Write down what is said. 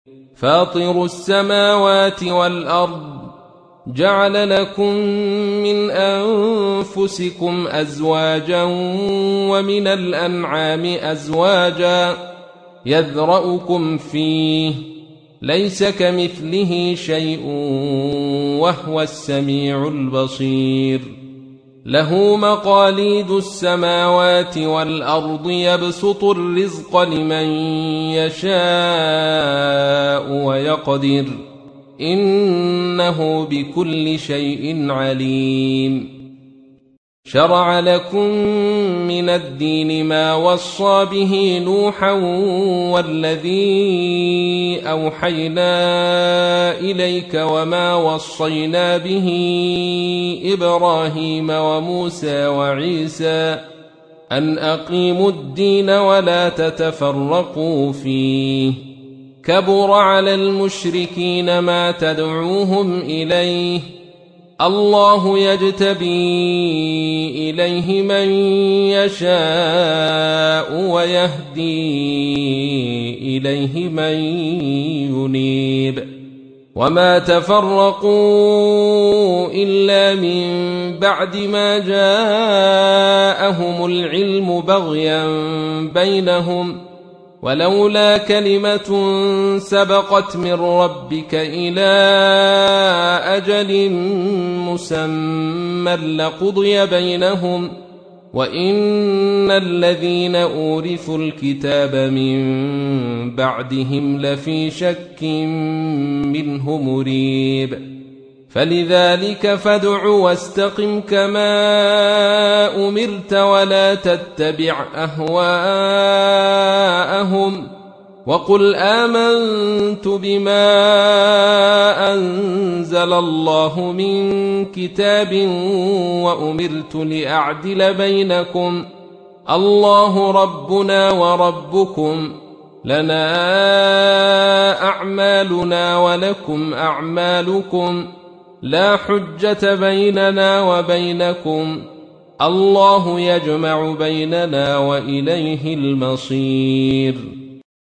فاطر السماوات والأرض جعل لكم من أنفسكم أزواجا ومن الأنعام أزواجا يذرأكم فيه ليس كمثله شيء وهو السميع البصير له مقاليد السماوات والأرض يبسط الرزق لمن يشاء ويقدر إنه بكل شيء عليم شرع لكم من الدين ما وصى به نوحا والذي أوحينا إليك وما وصينا به إبراهيم وموسى وعيسى أن أقيموا الدين ولا تتفرقوا فيه كبر على المشركين ما تدعوهم إليه الله يجتبي إليه من يشاء ويهدي إليه من ينيب وما تفرقوا إلا من بعد ما جاءهم العلم بغيا بينهم ولولا كلمة سبقت من ربك إلى أجل مسمى لقضي بينهم وإن الذين أورثوا الكتاب من بعدهم لفي شك منه مريب فلذلك فادع واستقم كما أمرت ولا تتبع أهواءهم وقل آمنت بما أنزل الله من كتاب وأمرت لأعدل بينكم الله ربنا وربكم لنا أعمالنا ولكم أعمالكم لا حجة بيننا وبينكم الله يجمع بيننا وإليه المصير